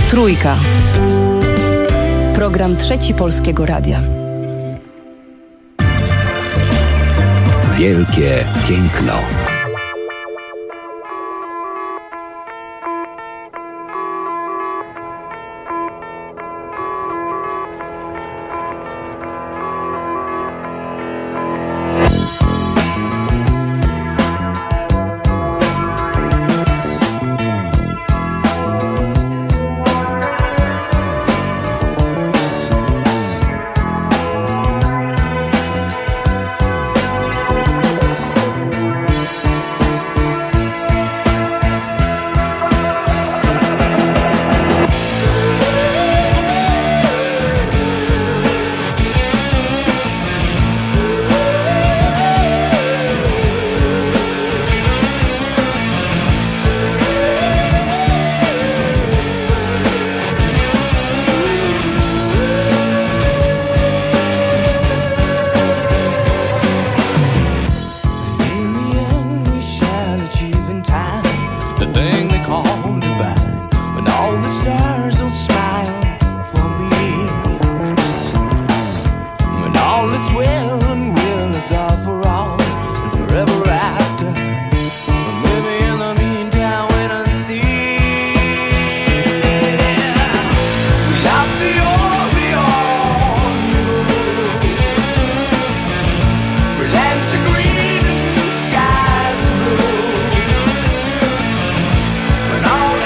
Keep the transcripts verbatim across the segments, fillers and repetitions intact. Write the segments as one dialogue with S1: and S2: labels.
S1: Trójka. Program Trzeci Polskiego Radia.
S2: Wielkie piękno.
S3: All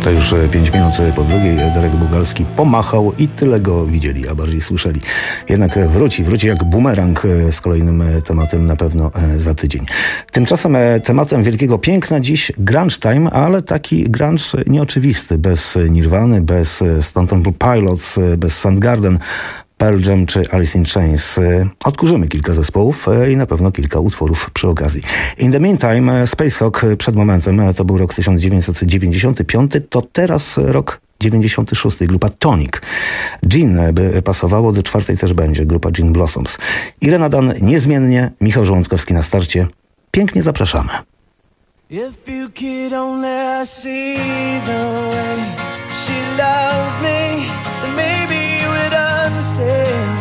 S2: dziewiąta, już pięć minut po drugiej. Darek Bugalski pomachał i tyle go widzieli, a bardziej słyszeli. Jednak wróci, wróci jak bumerang z kolejnym tematem na pewno za tydzień. Tymczasem tematem wielkiego piękna dziś grunge time, ale taki grunge nieoczywisty, bez Nirwany, bez Stone Temple Pilots, bez Soundgarden, Pearl Jam czy Alice in Chains. Odkurzymy kilka zespołów i na pewno kilka utworów przy okazji. In the meantime, Spacehawk przed momentem, to był rok tysiąc dziewięćset dziewięćdziesiąty piąty, to teraz rok dziewięćdziesiąty szósty, grupa Tonic. Gin by pasowało, do czwartej też będzie, grupa Gin Blossoms. Irena Dan niezmiennie, Michał Żołądkowski na starcie. Pięknie zapraszamy.
S3: If you could only see the way she loves me, then maybe you would understand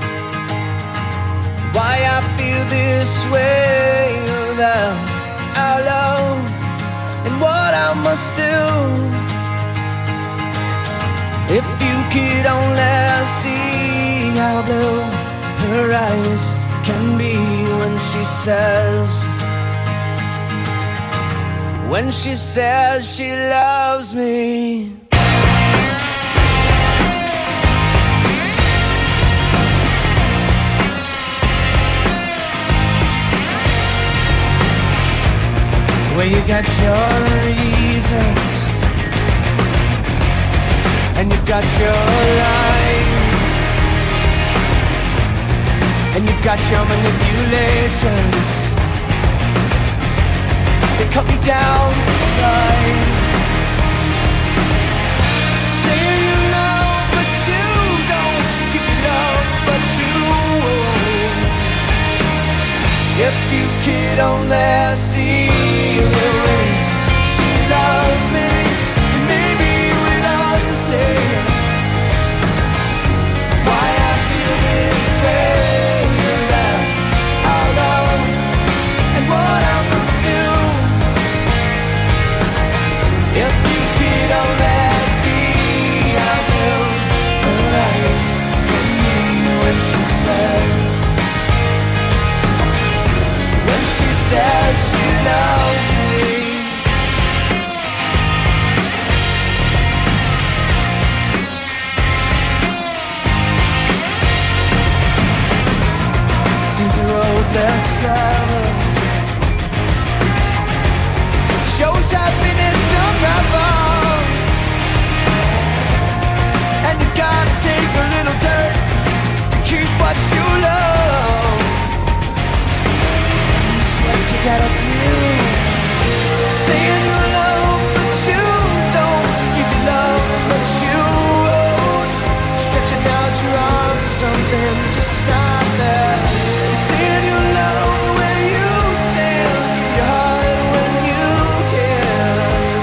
S3: why I feel this way about our love and what I must do. If you could only see how blue her eyes can be when she says When she says she loves me. Well, you got your reasons and you've got your lies and you've got your manipulations. They cut me down to size. Say you love, but you don't. You love, but you won't. If you could only see the way she loves me, maybe you would understand why I feel this way about our love and what I must do. If you could only see how blue her eyes can be when she says, when she says she loves me. She's a road less traveled, shows happiness unravel, and you gotta take a little dirt to keep what you love. That's what you gotta do. Saying you love, but you don't. You love, but you won't. Stretching out your arms or something, just stop there. Saying you love where you stand, your heart when you can.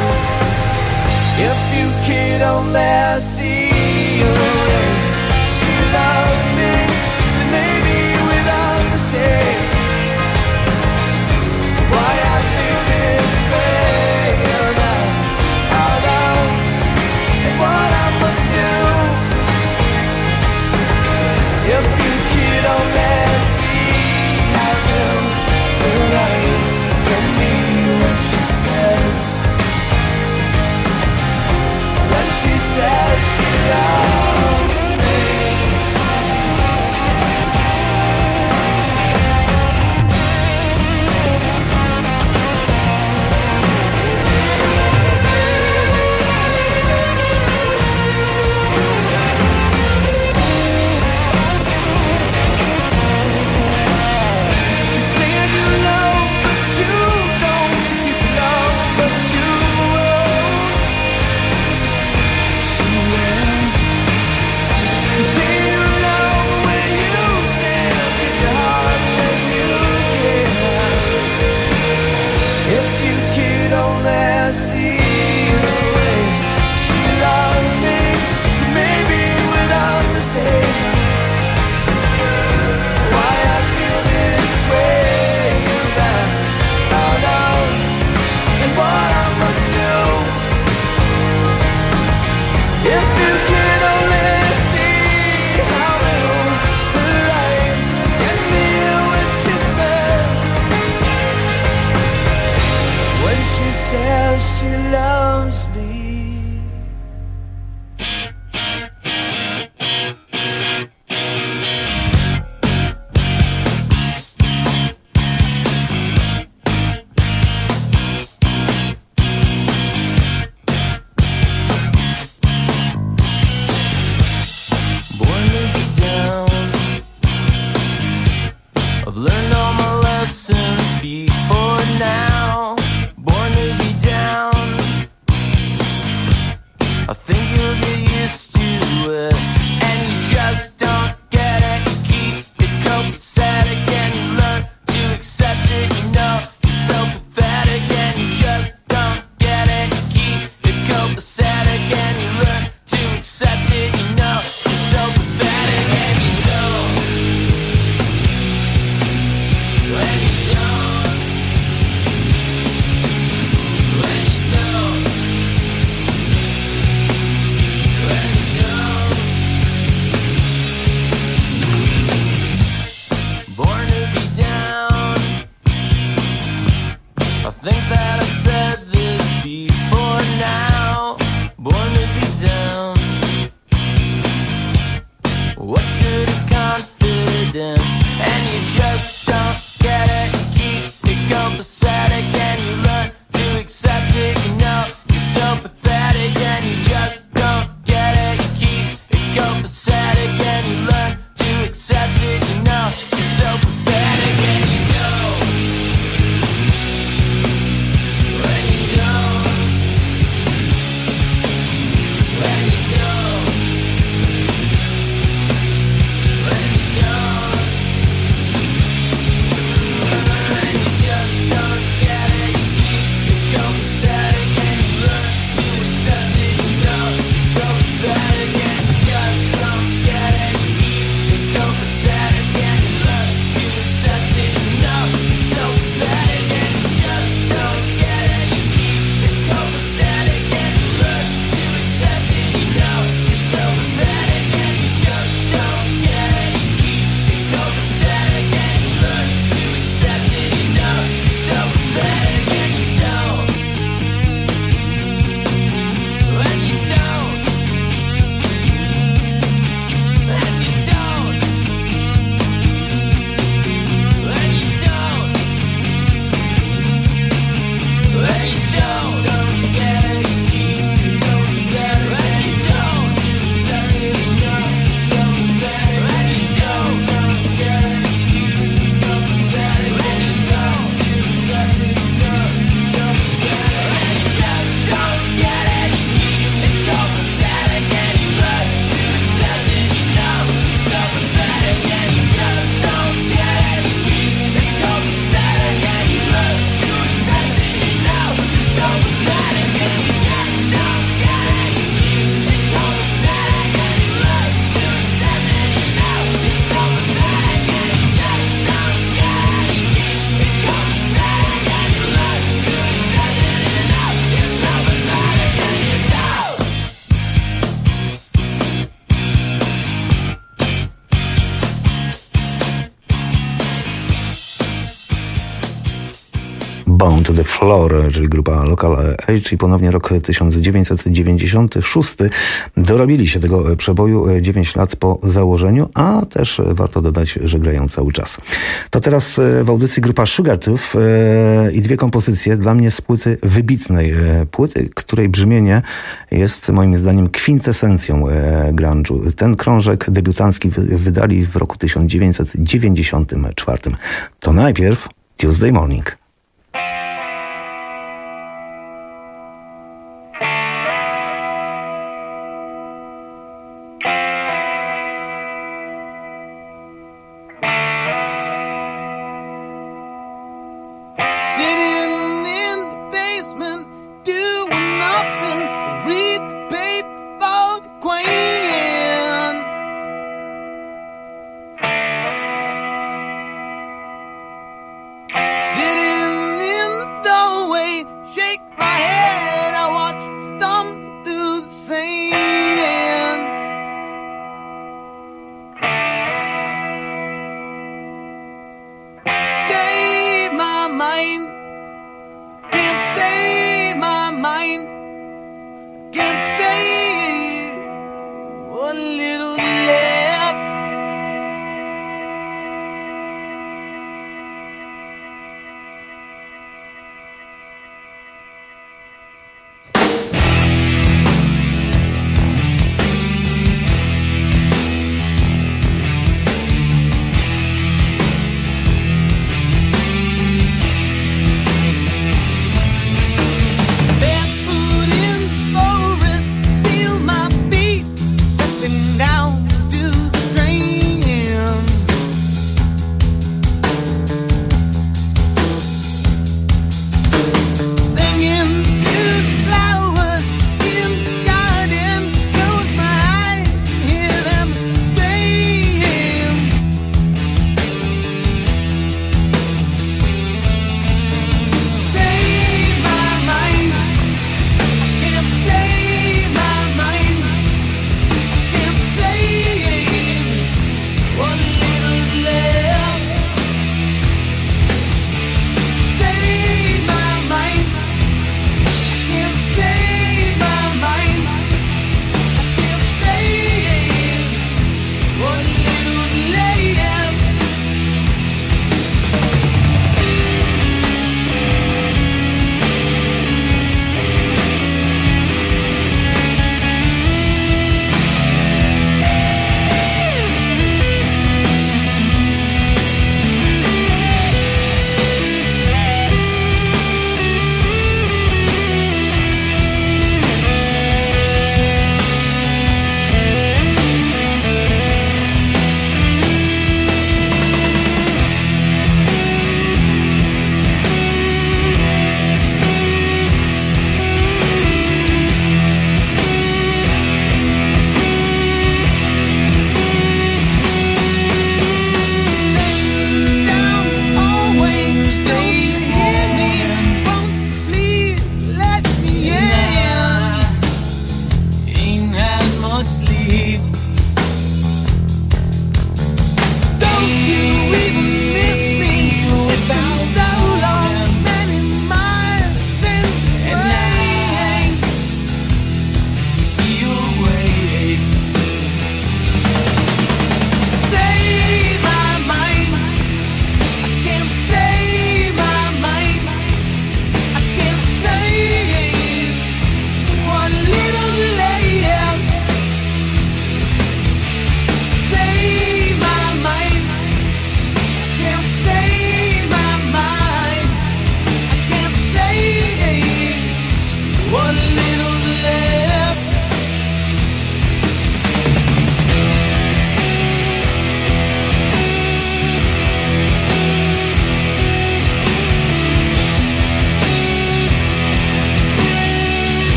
S3: If you could only see the way she loves me, then maybe you would understand why I feel this way about our love and what I must do. If you could only see how blue her eyes can be when she says, when she says confidence, and you just don't get it. You keep it copacetic and you learn to accept it. You know you're so pathetic and you just don't get it. You keep it copacetic and you learn to accept it. You know you're so pathetic and you don't. When you don't. When you don't. When you don't. When you just don't get it. You keep it copacetic and you learn to accept it. You know you're so pathetic and you just don't get it. You keep it copacetic and you learn to accept it. You know you're so pathetic and you just don't get it. You keep it copacetic and you learn to accept it. You know you're so pathetic and you just don't get it. You keep it copacetic and you learn to accept it. You know you're so pathetic and you don't. When you don't. When you don't. When you don't. When you don't. Don't get it. You keep it copacetic. When you don't. Accept it. You know you're so pathetic. When you don't. Don't get it. You keep it copacetic. When you don't. Accept it. You know you're so pathetic. When you just don't get it. You keep it copacetic and you learn to accept it. You know you're so pathetic and you just don't get it. You keep it copacetic and you learn to accept it. You know you're so pathetic and you just don't get it. You keep it copacetic and you learn to accept it. You know you're so pathetic and you just don't get it. You keep it copacetic and you learn to accept it. You know you're so pathetic and you don't.
S2: Bone to the Floor, czyli grupa Local Age, i ponownie rok tysiąc dziewięćset dziewięćdziesiąty szósty. Dorobili się tego przeboju dziewięć lat po założeniu, a też warto dodać, że grają cały czas. To teraz w audycji grupa Sugartooth i dwie kompozycje dla mnie z płyty wybitnej. Płyty, której brzmienie jest moim zdaniem kwintesencją grunge'u. Ten krążek debiutancki wydali w roku tysiąc dziewięćset dziewięćdziesiątym czwartym. To najpierw Tuesday Morning.
S3: Sitting in the basement, doing nothing, read the paper for the Queen. Sitting in the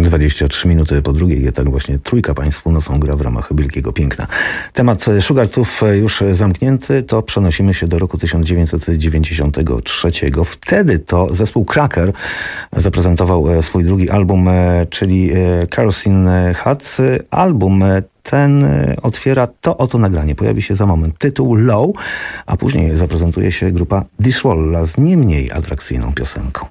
S2: dwadzieścia trzy minuty po drugiej, i tak właśnie trójka państwu nocą gra w ramach Wielkiego Piękna. Temat Sugartów już zamknięty, to przenosimy się do roku tysiąc dziewięćset dziewięćdziesiątego trzeciego. Wtedy to zespół Cracker zaprezentował swój drugi album, czyli Kerosene Hat. Album ten otwiera to oto nagranie. Pojawi się za moment tytuł Low, a później zaprezentuje się grupa Dishwalla z nie mniej atrakcyjną piosenką.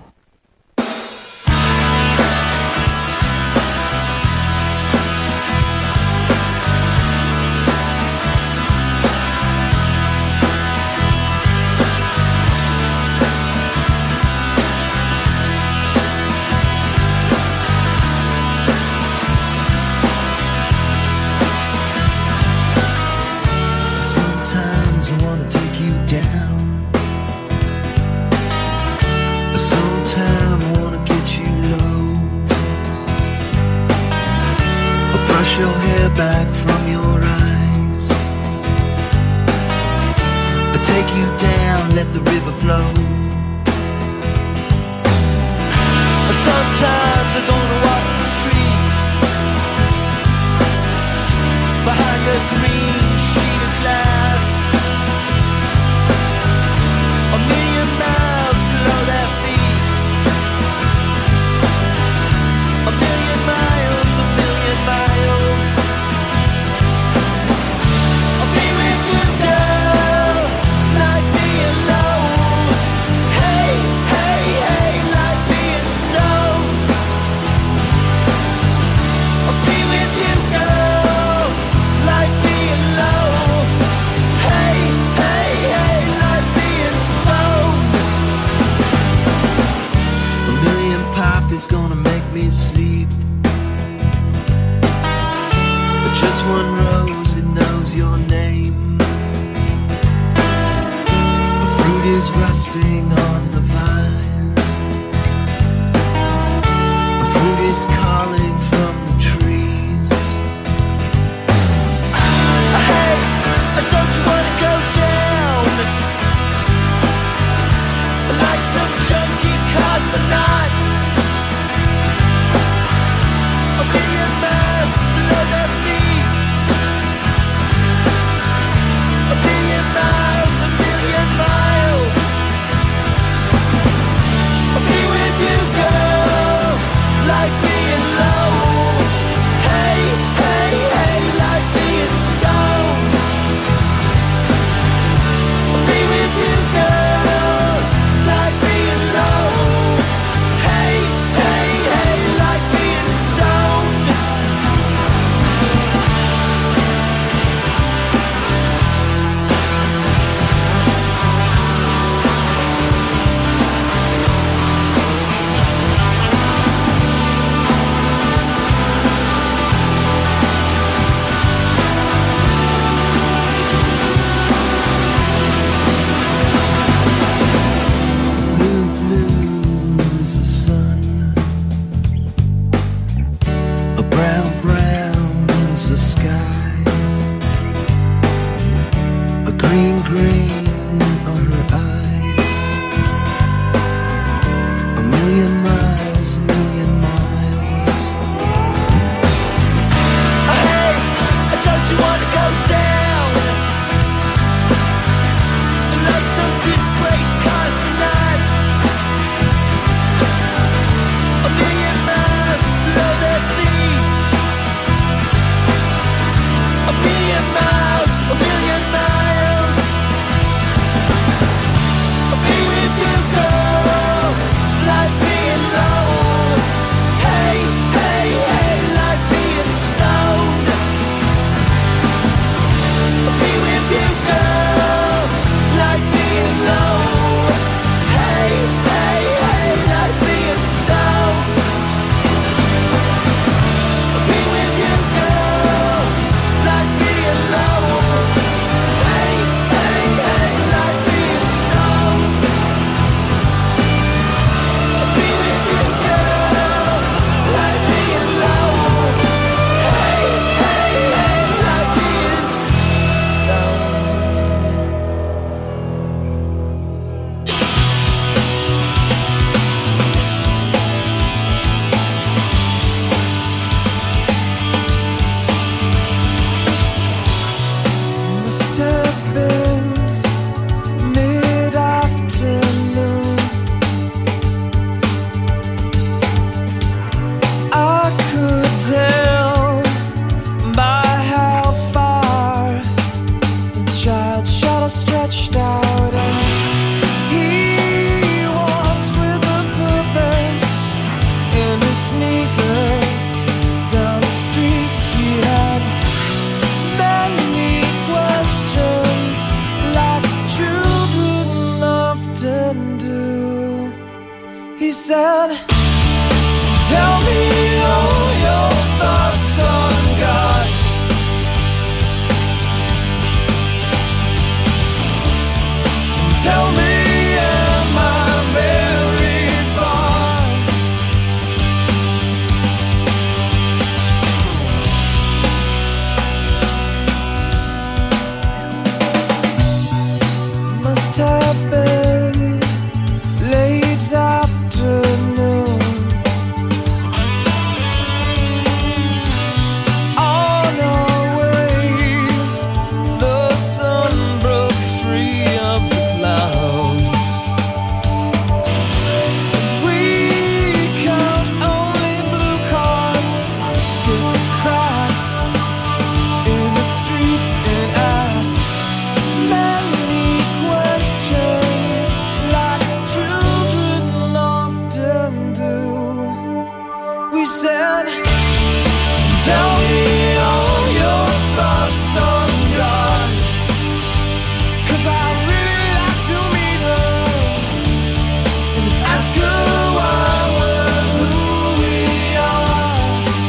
S3: Tell me all your thoughts on God, 'cause I really like to meet her and ask her why we're who we are.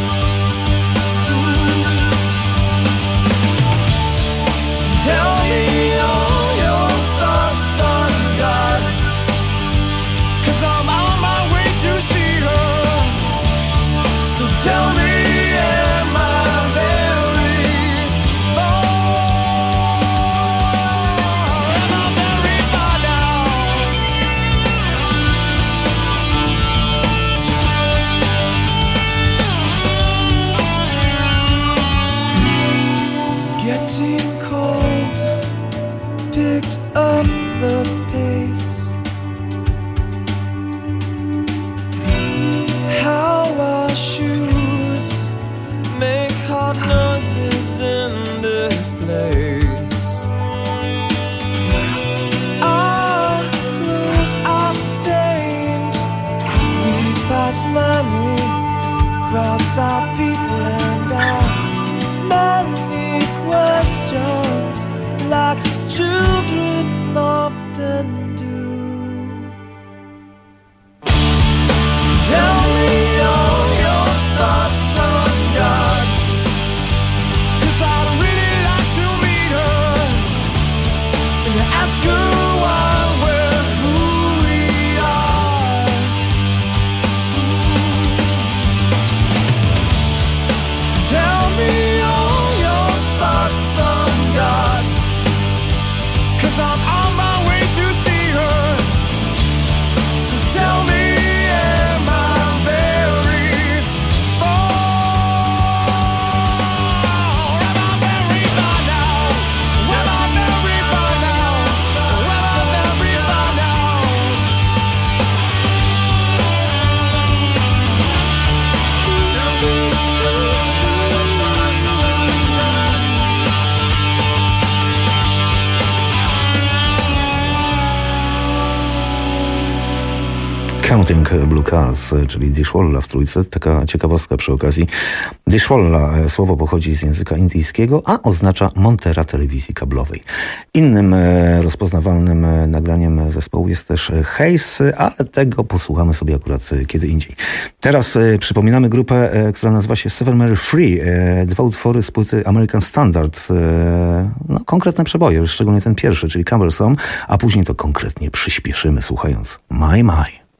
S3: Tell me all your thoughts on God, 'cause I'm on my way to see her. So tell me, am I very far? Am I very far now? It's getting cold, picked up the pace. How our shoes make hot noises in this place. Our clothes are stained. We pass money, cross our people and ask many questions like children often do. Tell me all your thoughts on God, 'cause I'd really like to meet her and ask her why we're who we are. Tell me all your thoughts on God, 'cause I'm on my way to see her. So tell me, am I very far? Am I very far now? Am I very far now? Am I very far now? Tell me all your thoughts on God.
S2: Counting Blue Cars, czyli Dishwalla w trójce. Taka ciekawostka przy okazji. Dishwalla, e, słowo pochodzi z języka indyjskiego, a oznacza montera telewizji kablowej. Innym e, rozpoznawalnym e, nagraniem zespołu jest też e, Haze, ale tego posłuchamy sobie akurat e, kiedy indziej. Teraz e, przypominamy grupę, e, która nazywa się Seven Mary Free. E, dwa utwory z płyty American Standard. E, no, konkretne przeboje, szczególnie ten pierwszy, czyli Cumbersome, a później to konkretnie przyspieszymy, słuchając My My.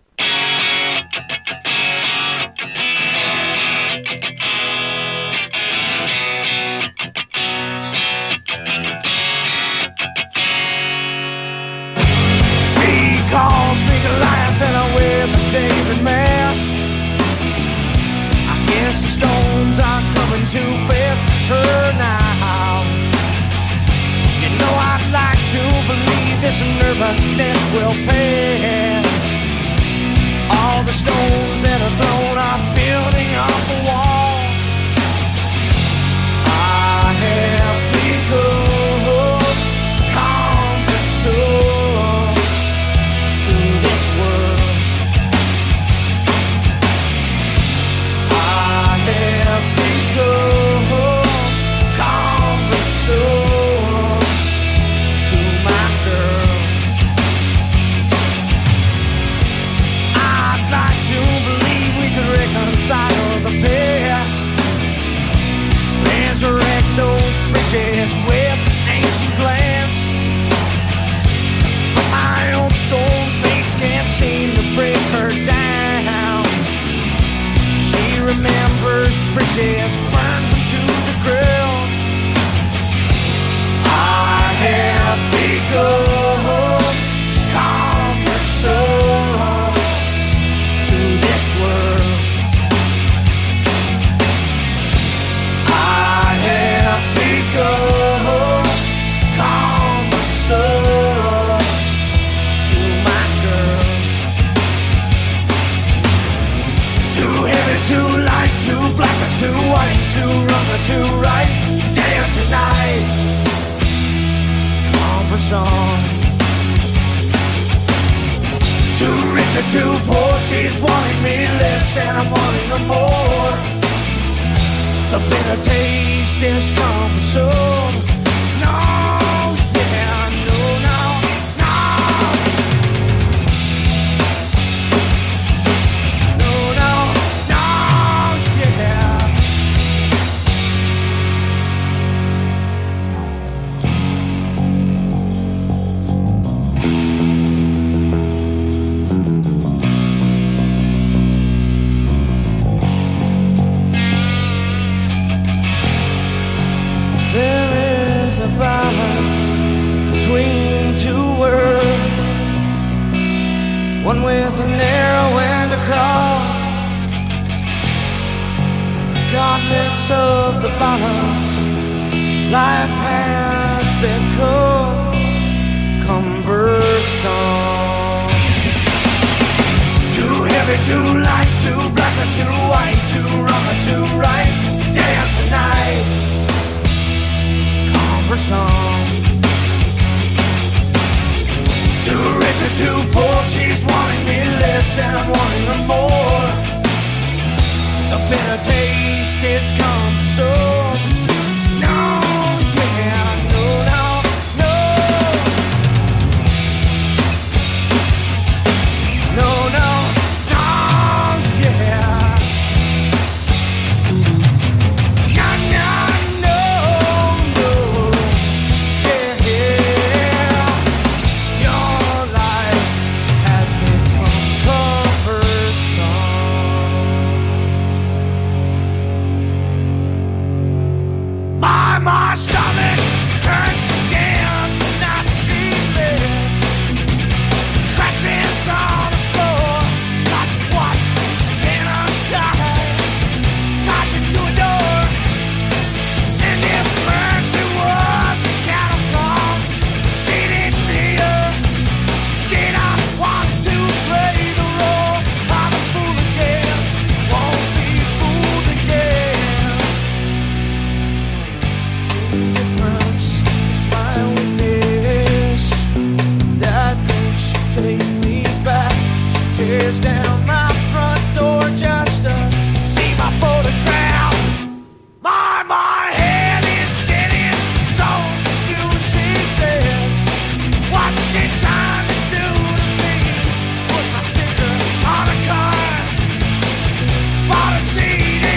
S3: She calls me to life and I wear my David mask. I guess the stones are coming too fast for her now. You know I'd like to believe this nervousness will pass. All the stones that are thrown are building up a wall. I have become cumbersome to this world. I have become cumbersome to my girl. I'd like to believe we could reconcile the past, resurrect those bridges with ancient glance. But my own stone face can't seem to break her down. She remembers bridges, burns them to the ground. I have become cumbersome to this world. I have become cumbersome to my girl. Too heavy, too light, too black or too white, too wrong or too right, today or tonight. Cumbersome. Too rich or too poor, she's wanting me less and I'm wanting her more. The bitter taste is coming soon. No, yeah, no, no, no. No, no, no, yeah. There is a balance between two worlds, one with a narrow end across. Regardless of the balance, life has become cumbersome. Too heavy, too light, too black or too white, too wrong or too right. Today and tonight, cumbersome. Too rich or too poor, she's wanting me less and I'm wanting her more. The bitter taste is come so. No, yeah, no, no, no. No, no, no, yeah. No, no, no, no. Yeah, yeah. Your life has become cumbersome. My, my stomach hurts again tonight, she says. Crashes on the floor, that's what she can't untie. Ties it to a door, and if mercy was a cattle call, she didn't hear. She did not want to play the role of a fool again, won't be fooled again. Difference is my weakness, and I think she'll take me back. She tears down my front door just to see my photograph. My, my head is getting so confused, she says. What's she trying to do to me? Put my sticker on a card, bought a C D.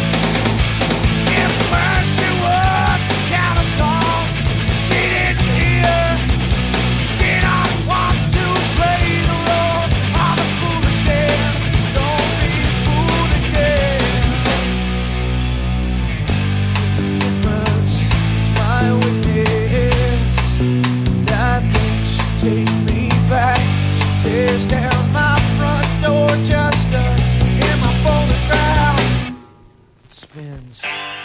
S3: If mercy was a cattle call, she didn't hear. She did not want to play the role of a fool again. Don't be fooled again. Difference is my witness, and I think she'll take me back. She tears down my front door just to hear my photograph. It spins.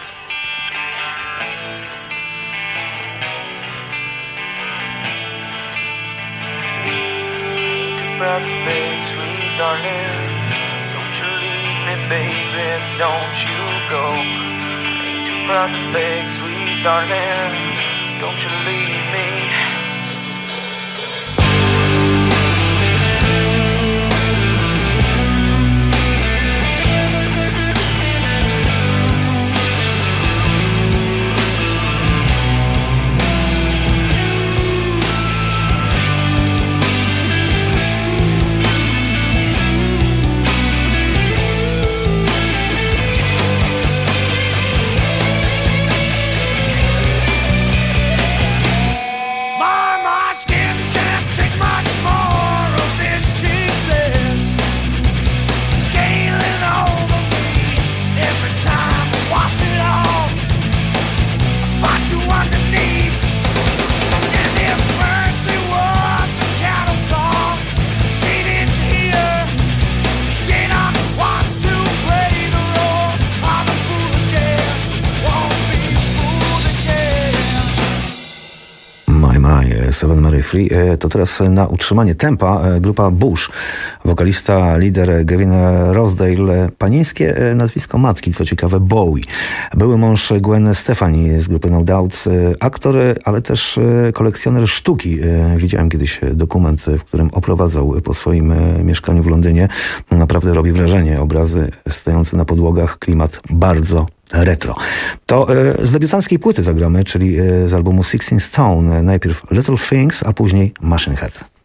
S3: Brother, big sweet darling, don't you leave me, baby, don't you go. Ain't you proud to beg, sweet darling, don't you leave me.
S2: Seven Mary Free. To teraz na utrzymanie tempa grupa Bush. Wokalista, lider Gavin Rossdale. Panieńskie nazwisko matki, co ciekawe, Bowie. Były mąż Gwen Stefani z grupy No Doubt. Aktor, ale też kolekcjoner sztuki. Widziałem kiedyś dokument, w którym oprowadzał po swoim mieszkaniu w Londynie. Naprawdę robi wrażenie. Obrazy stojące na podłogach, klimat bardzo retro. To z debiutanckiej płyty zagramy, czyli z albumu Sixteen Stone. Najpierw Little Things, a później Machine Head.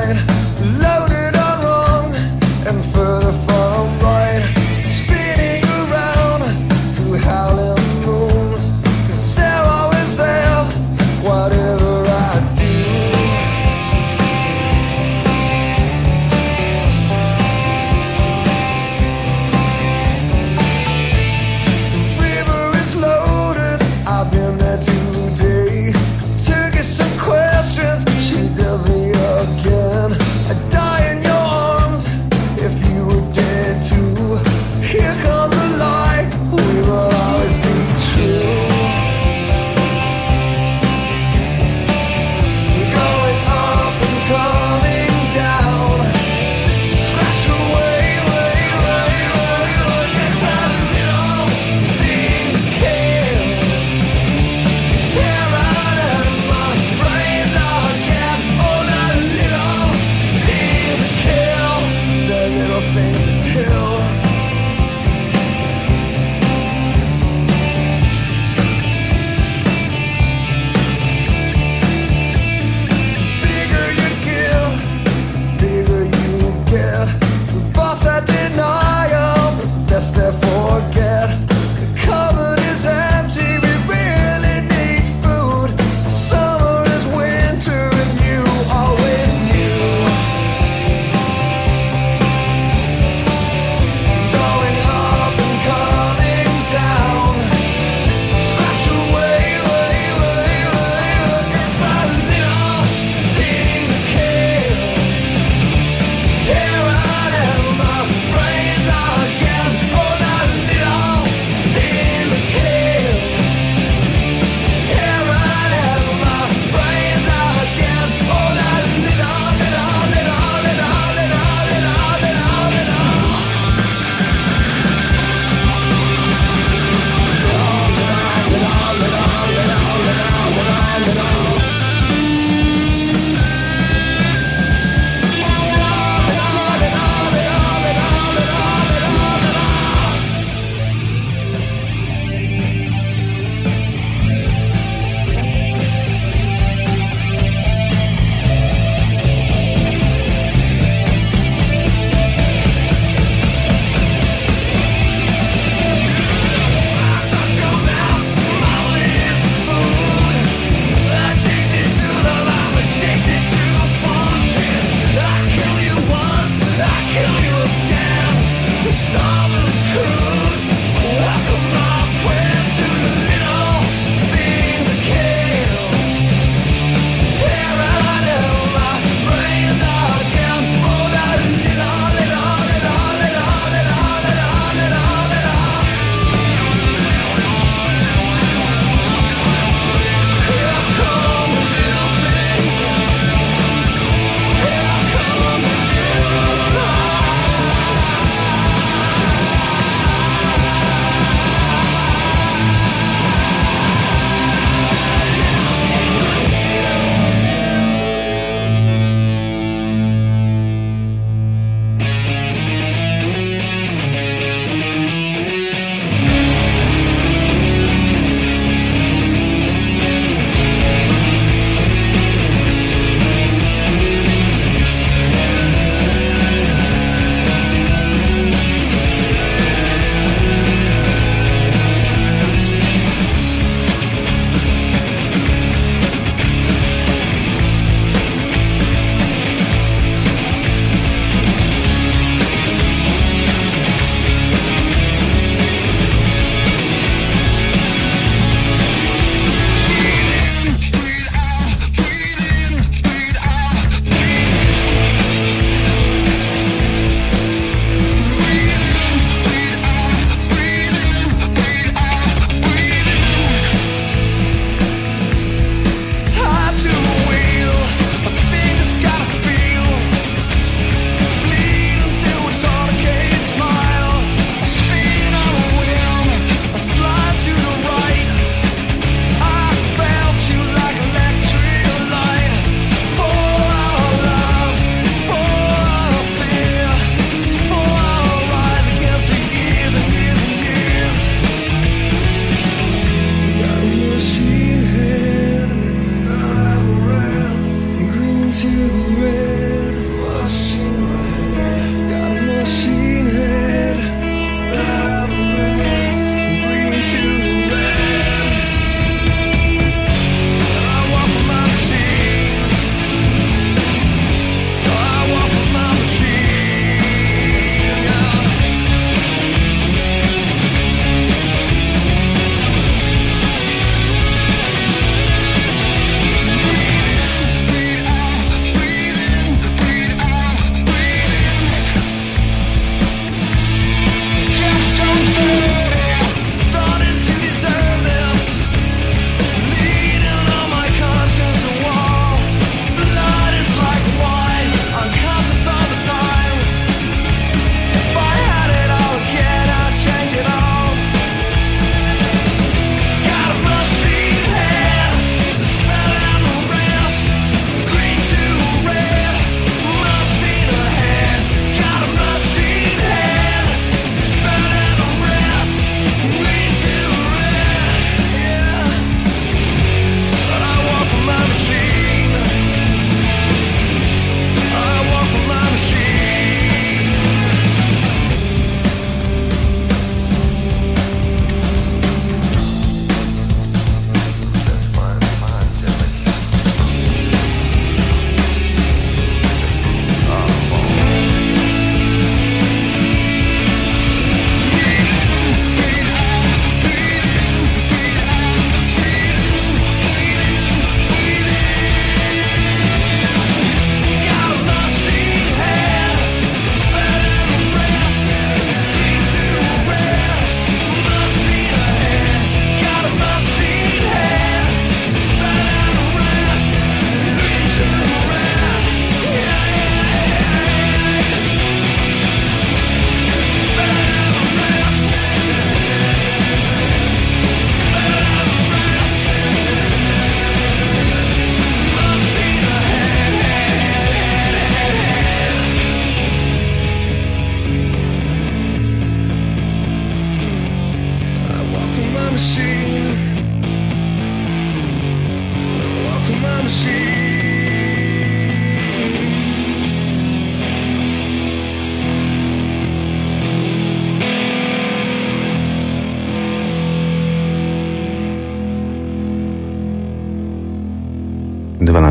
S3: Loaded on wrong and further from right, spinning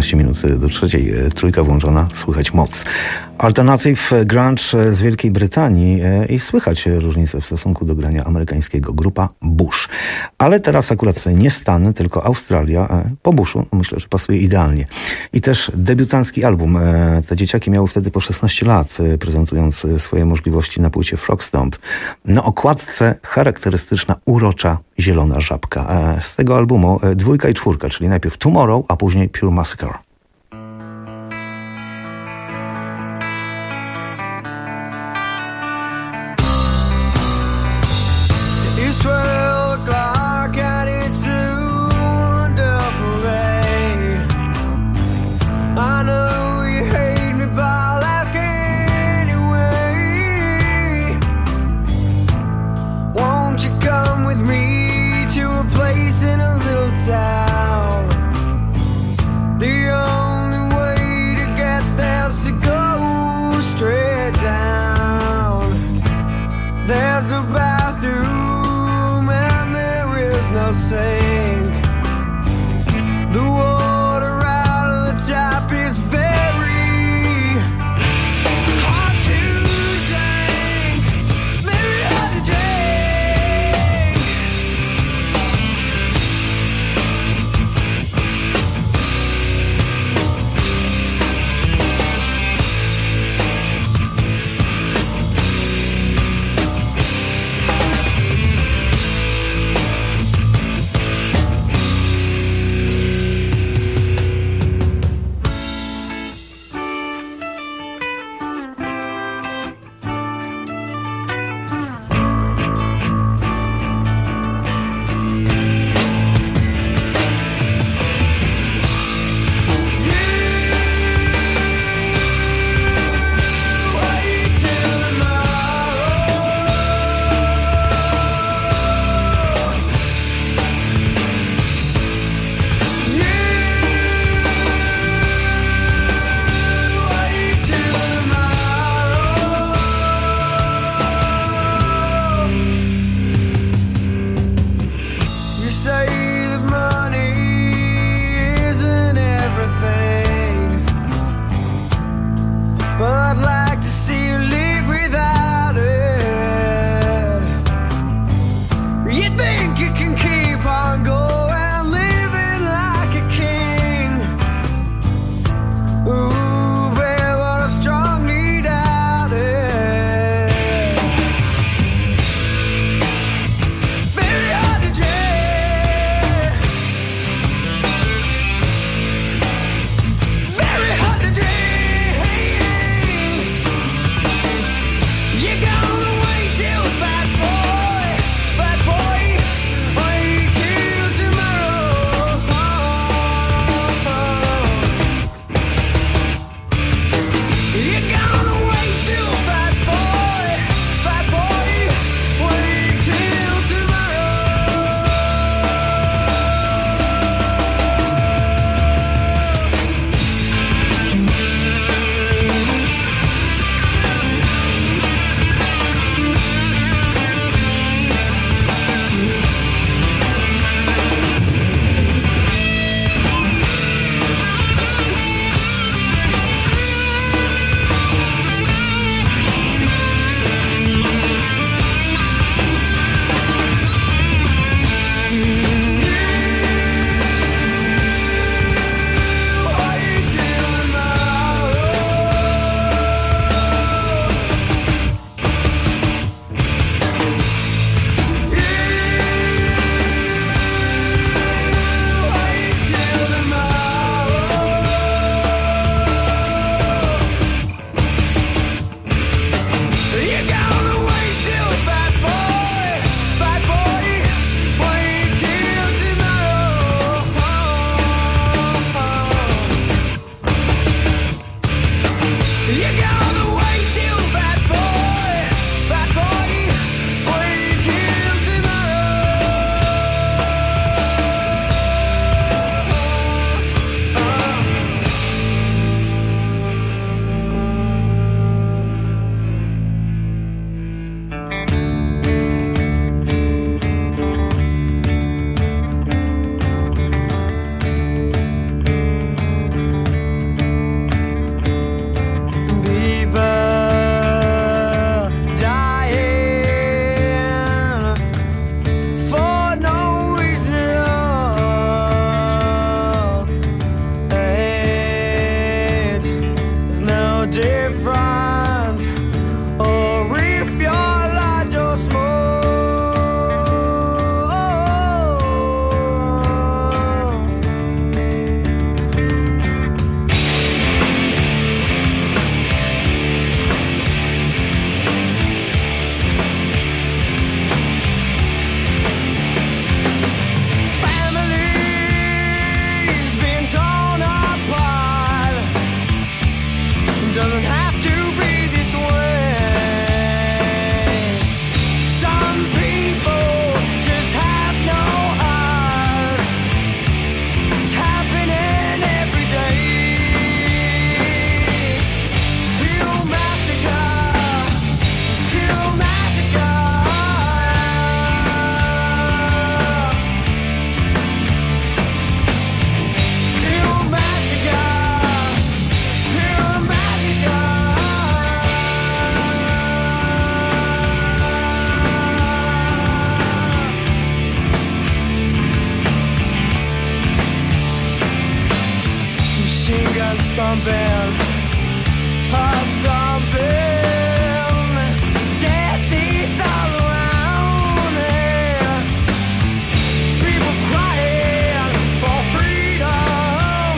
S2: czternaście minut do trzeciej, trójka włączona, słychać moc. Alternative grunge z Wielkiej Brytanii i słychać różnicę w stosunku do grania amerykańskiego. Grupa Bush. Ale teraz akurat nie Stany, tylko Australia. Po Bushu myślę, że pasuje idealnie. I też debiutancki album. Te dzieciaki miały wtedy po szesnaście lat, prezentując swoje możliwości na płycie Frog Stomp. Na okładce charakterystyczna, urocza, zielona żabka. Z tego albumu dwójka i czwórka, czyli najpierw Tomorrow, a później Pure Massacre.
S3: The Doesn't have to be this way. Some people just have no heart. It's happening every day. Pure massacre, pure massacre. Pure massacre, pure massacre. Machine guns pumping, hearts thumping, death is all around, yeah. People crying for freedom.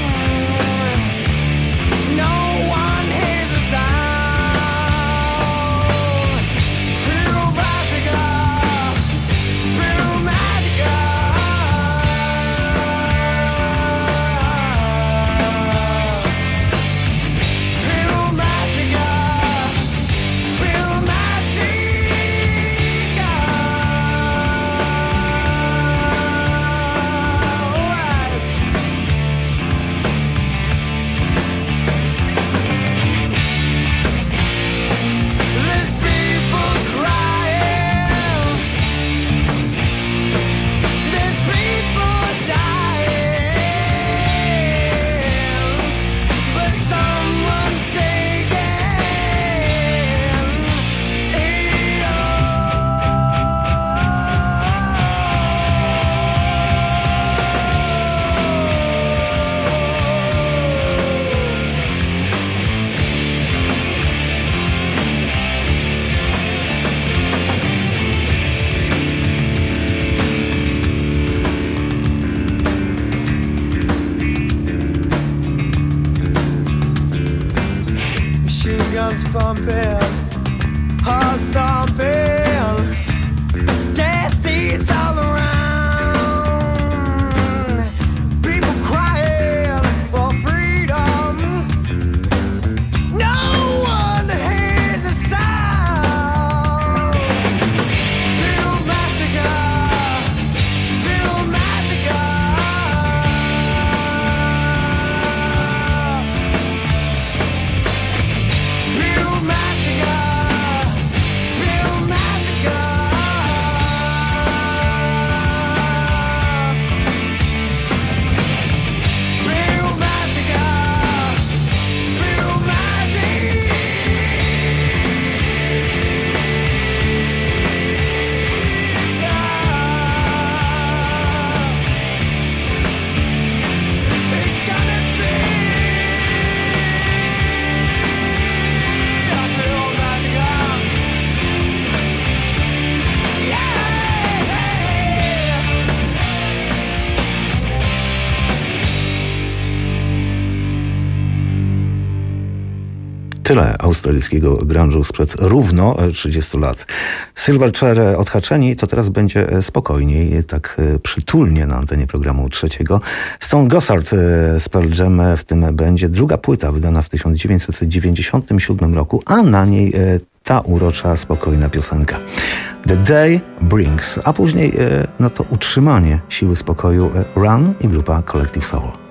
S3: No one hears a sound. Pure massacre, pure massacre. Pure massacre, pure There's people crying, there's people dying, but someone's taking it Machine guns pumping, hearts thumping, death is all around. People crying for freedom. No one hears a sound. Pure massacre, pure massacre. Pure massacre, pure massacre. Pure massacre, pure massacre. It's gonna be a pure massacre. Yeah.
S2: Tyle australijskiego grunge'u sprzed równo trzydziestu lat. Silverchair odhaczeni, to teraz będzie spokojniej, tak przytulnie na antenie programu trzeciego. Stone Gossard z Pearl Jam w tym będzie druga płyta wydana w tysiąc dziewięćset dziewięćdziesiątym siódmym roku, a na niej ta urocza, spokojna piosenka The Day Brings, a później no to utrzymanie siły spokoju Run i grupa Collective Soul.